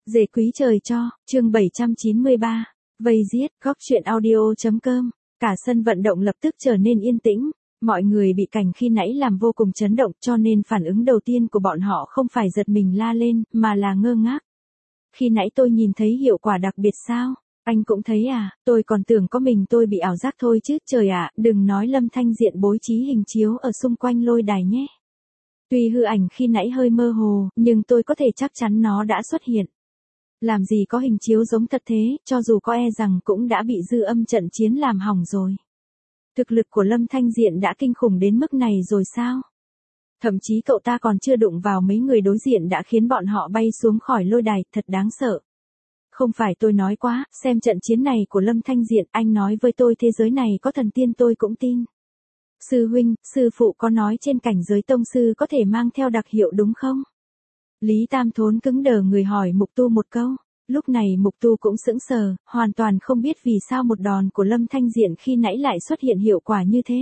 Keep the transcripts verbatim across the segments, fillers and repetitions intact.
Dề quý trời cho, chương bảy trăm chín mươi ba, vây giết, góc chuyện audio.com, cả sân vận động lập tức trở nên yên tĩnh, mọi người bị cảnh khi nãy làm vô cùng chấn động cho nên phản ứng đầu tiên của bọn họ không phải giật mình la lên, mà là ngơ ngác. Khi nãy tôi nhìn thấy hiệu quả đặc biệt sao? Anh cũng thấy à, tôi còn tưởng có mình tôi bị ảo giác thôi chứ, trời ạ, đừng nói Lâm Thanh Diện bố trí hình chiếu ở xung quanh lôi đài nhé. Tuy hư ảnh khi nãy hơi mơ hồ, nhưng tôi có thể chắc chắn nó đã xuất hiện. Làm gì có hình chiếu giống thật thế, cho dù có e rằng cũng đã bị dư âm trận chiến làm hỏng rồi. Thực lực của Lâm Thanh Diện đã kinh khủng đến mức này rồi sao? Thậm chí cậu ta còn chưa đụng vào mấy người đối diện đã khiến bọn họ bay xuống khỏi lôi đài, thật đáng sợ. Không phải tôi nói quá, xem trận chiến này của Lâm Thanh Diện, anh nói với tôi thế giới này có thần tiên tôi cũng tin. Sư huynh, sư phụ có nói trên cảnh giới tông sư có thể mang theo đặc hiệu đúng không? Lý Tam Thốn cứng đờ người hỏi Mục Tu một câu. Lúc này Mục Tu cũng sững sờ, hoàn toàn không biết vì sao một đòn của Lâm Thanh Diện khi nãy lại xuất hiện hiệu quả như thế.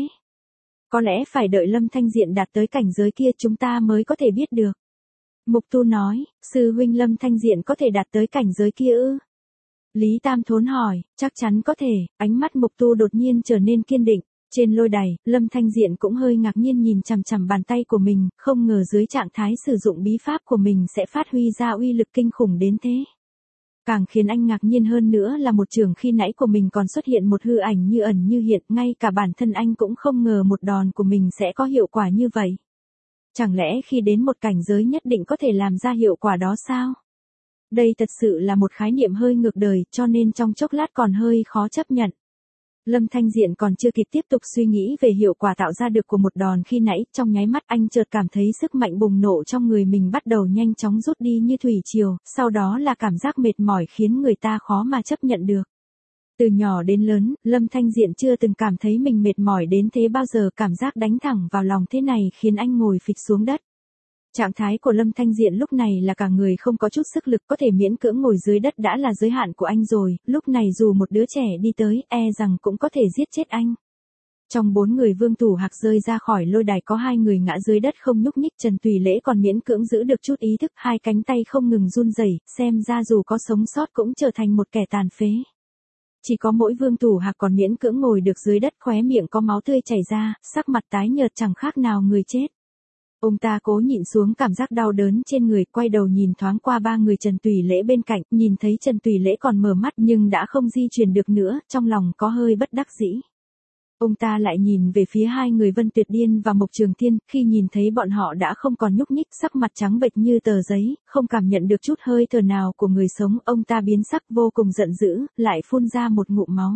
Có lẽ phải đợi Lâm Thanh Diện đạt tới cảnh giới kia chúng ta mới có thể biết được. Mục Tu nói, sư huynh Lâm Thanh Diện có thể đạt tới cảnh giới kia ư? Lý Tam Thốn hỏi, chắc chắn có thể, ánh mắt Mục Tu đột nhiên trở nên kiên định. Trên lôi đài, Lâm Thanh Diện cũng hơi ngạc nhiên nhìn chằm chằm bàn tay của mình, không ngờ dưới trạng thái sử dụng bí pháp của mình sẽ phát huy ra uy lực kinh khủng đến thế. Càng khiến anh ngạc nhiên hơn nữa là một trường khi nãy của mình còn xuất hiện một hư ảnh như ẩn như hiện, ngay cả bản thân anh cũng không ngờ một đòn của mình sẽ có hiệu quả như vậy. Chẳng lẽ khi đến một cảnh giới nhất định có thể làm ra hiệu quả đó sao? Đây thật sự là một khái niệm hơi ngược đời, cho nên trong chốc lát còn hơi khó chấp nhận. Lâm Thanh Diện còn chưa kịp tiếp tục suy nghĩ về hiệu quả tạo ra được của một đòn khi nãy, trong nháy mắt anh chợt cảm thấy sức mạnh bùng nổ trong người mình bắt đầu nhanh chóng rút đi như thủy triều, sau đó là cảm giác mệt mỏi khiến người ta khó mà chấp nhận được. Từ nhỏ đến lớn, Lâm Thanh Diện chưa từng cảm thấy mình mệt mỏi đến thế bao giờ, cảm giác đánh thẳng vào lòng thế này khiến anh ngồi phịch xuống đất. Trạng thái của Lâm Thanh Diện lúc này là cả người không có chút sức lực, có thể miễn cưỡng ngồi dưới đất đã là giới hạn của anh rồi, lúc này dù một đứa trẻ đi tới, e rằng cũng có thể giết chết anh. Trong bốn người Vương Thủ Hạc rơi ra khỏi lôi đài có hai người ngã dưới đất không nhúc nhích, Trần Tùy Lễ còn miễn cưỡng giữ được chút ý thức, hai cánh tay không ngừng run rẩy, xem ra dù có sống sót cũng trở thành một kẻ tàn phế. Chỉ có mỗi Vương Thủ Hạc còn miễn cưỡng ngồi được dưới đất, khóe miệng có máu tươi chảy ra, sắc mặt tái nhợt chẳng khác nào người chết. Ông ta cố nhịn xuống cảm giác đau đớn trên người, quay đầu nhìn thoáng qua ba người Trần Tùy Lễ bên cạnh, nhìn thấy Trần Tùy Lễ còn mở mắt nhưng đã không di chuyển được nữa, trong lòng có hơi bất đắc dĩ. Ông ta lại nhìn về phía hai người Vân Tuyệt Điên và Mộc Trường Thiên, khi nhìn thấy bọn họ đã không còn nhúc nhích, sắc mặt trắng bệch như tờ giấy, không cảm nhận được chút hơi thở nào của người sống, ông ta biến sắc vô cùng giận dữ, lại phun ra một ngụm máu.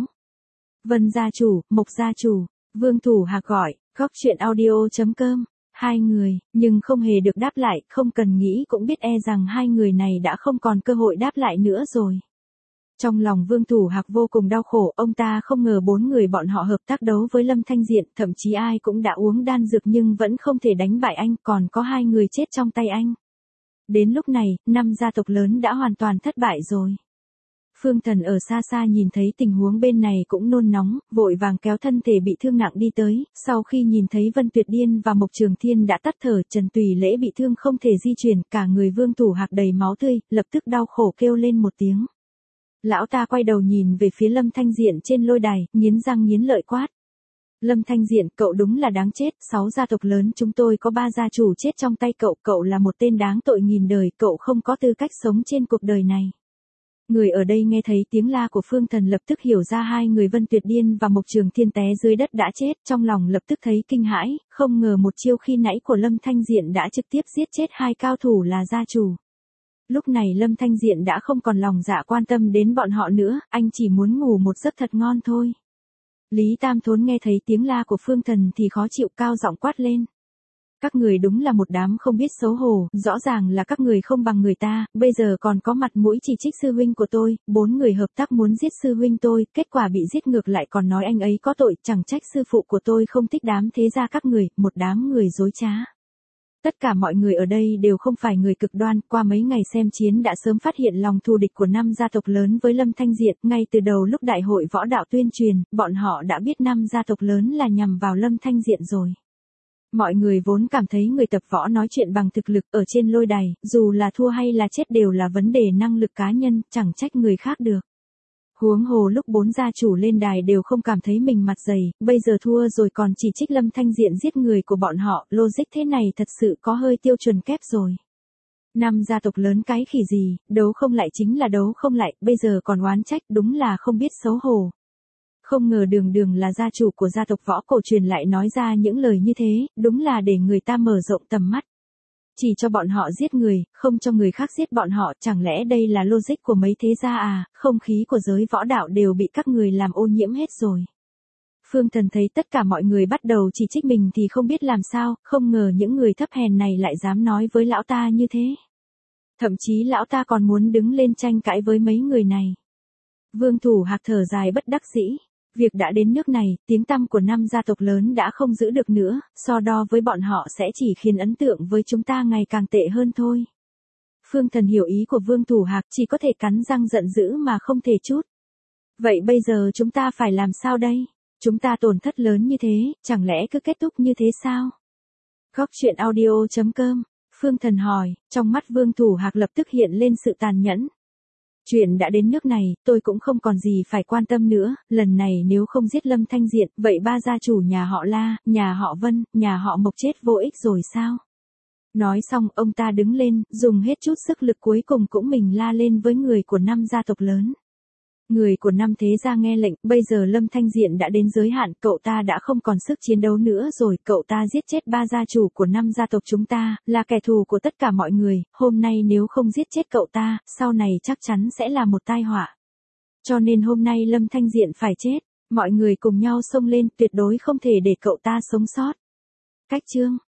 Vân gia chủ, Mộc gia chủ, Vương Thủ Hạc gọi, góc chuyện audio.com. Hai người, nhưng không hề được đáp lại, không cần nghĩ cũng biết e rằng hai người này đã không còn cơ hội đáp lại nữa rồi. Trong lòng Vương Thủ Hạc vô cùng đau khổ, ông ta không ngờ bốn người bọn họ hợp tác đấu với Lâm Thanh Diện, thậm chí ai cũng đã uống đan dược nhưng vẫn không thể đánh bại anh, còn có hai người chết trong tay anh. Đến lúc này, năm gia tộc lớn đã hoàn toàn thất bại rồi. Phương Thần ở xa xa nhìn thấy tình huống bên này cũng nôn nóng, vội vàng kéo thân thể bị thương nặng đi tới, sau khi nhìn thấy Vân Tuyệt Điên và Mộc Trường Thiên đã tắt thở, Trần Tùy Lễ bị thương không thể di chuyển, cả người Vương Thủ Hạc đầy máu tươi, lập tức đau khổ kêu lên một tiếng. Lão ta quay đầu nhìn về phía Lâm Thanh Diện trên lôi đài, nghiến răng nghiến lợi quát. Lâm Thanh Diện, cậu đúng là đáng chết, sáu gia tộc lớn chúng tôi có ba gia chủ chết trong tay cậu, cậu là một tên đáng tội nghìn đời, cậu không có tư cách sống trên cuộc đời này. Người ở đây nghe thấy tiếng la của Phương Thần lập tức hiểu ra hai người Vân Tuyệt Điên và Mộc Trường Thiên té dưới đất đã chết, trong lòng lập tức thấy kinh hãi, không ngờ một chiêu khi nãy của Lâm Thanh Diện đã trực tiếp giết chết hai cao thủ là gia chủ. Lúc này Lâm Thanh Diện đã không còn lòng dạ quan tâm đến bọn họ nữa, anh chỉ muốn ngủ một giấc thật ngon thôi. Lý Tam Thốn nghe thấy tiếng la của Phương Thần thì khó chịu, cao giọng quát lên. Các người đúng là một đám không biết xấu hổ, rõ ràng là các người không bằng người ta, bây giờ còn có mặt mũi chỉ trích sư huynh của tôi, bốn người hợp tác muốn giết sư huynh tôi, kết quả bị giết ngược lại còn nói anh ấy có tội, chẳng trách sư phụ của tôi không thích đám thế gia các người, một đám người dối trá. Tất cả mọi người ở đây đều không phải người cực đoan, qua mấy ngày xem chiến đã sớm phát hiện lòng thù địch của năm gia tộc lớn với Lâm Thanh Diện, ngay từ đầu lúc đại hội võ đạo tuyên truyền, bọn họ đã biết năm gia tộc lớn là nhằm vào Lâm Thanh Diện rồi. Mọi người vốn cảm thấy người tập võ nói chuyện bằng thực lực ở trên lôi đài, dù là thua hay là chết đều là vấn đề năng lực cá nhân, chẳng trách người khác được. Huống hồ lúc bốn gia chủ lên đài đều không cảm thấy mình mặt dày, bây giờ thua rồi còn chỉ trích Lâm Thanh Diện giết người của bọn họ, logic thế này thật sự có hơi tiêu chuẩn kép rồi. Năm gia tộc lớn cái khỉ gì, đấu không lại chính là đấu không lại, bây giờ còn oán trách, đúng là không biết xấu hổ. Không ngờ Đường Đường là gia chủ của gia tộc võ cổ truyền lại nói ra những lời như thế, đúng là để người ta mở rộng tầm mắt. Chỉ cho bọn họ giết người, không cho người khác giết bọn họ, chẳng lẽ đây là logic của mấy thế gia à, không khí của giới võ đạo đều bị các người làm ô nhiễm hết rồi. Phương Thần thấy tất cả mọi người bắt đầu chỉ trích mình thì không biết làm sao, không ngờ những người thấp hèn này lại dám nói với lão ta như thế. Thậm chí lão ta còn muốn đứng lên tranh cãi với mấy người này. Vương Thủ Hạc thở dài bất đắc dĩ. Việc đã đến nước này, tiếng tăm của năm gia tộc lớn đã không giữ được nữa, so đo với bọn họ sẽ chỉ khiến ấn tượng với chúng ta ngày càng tệ hơn thôi. Phương Thần hiểu ý của Vương Thủ Hạc, chỉ có thể cắn răng giận dữ mà không thể chút. Vậy bây giờ chúng ta phải làm sao đây? Chúng ta tổn thất lớn như thế, chẳng lẽ cứ kết thúc như thế sao? Góc truyện audio chấm com, Phương Thần hỏi, trong mắt Vương Thủ Hạc lập tức hiện lên sự tàn nhẫn. Chuyện đã đến nước này, tôi cũng không còn gì phải quan tâm nữa, lần này nếu không giết Lâm Thanh Diện, vậy ba gia chủ nhà họ La, nhà họ Vân, nhà họ Mộc chết vô ích rồi sao? Nói xong, ông ta đứng lên, dùng hết chút sức lực cuối cùng cũng mình la lên với người của năm gia tộc lớn. Người của năm thế gia nghe lệnh, bây giờ Lâm Thanh Diện đã đến giới hạn, cậu ta đã không còn sức chiến đấu nữa rồi, cậu ta giết chết ba gia chủ của năm gia tộc chúng ta, là kẻ thù của tất cả mọi người, hôm nay nếu không giết chết cậu ta, sau này chắc chắn sẽ là một tai họa. Cho nên hôm nay Lâm Thanh Diện phải chết, mọi người cùng nhau xông lên, tuyệt đối không thể để cậu ta sống sót. Cách chương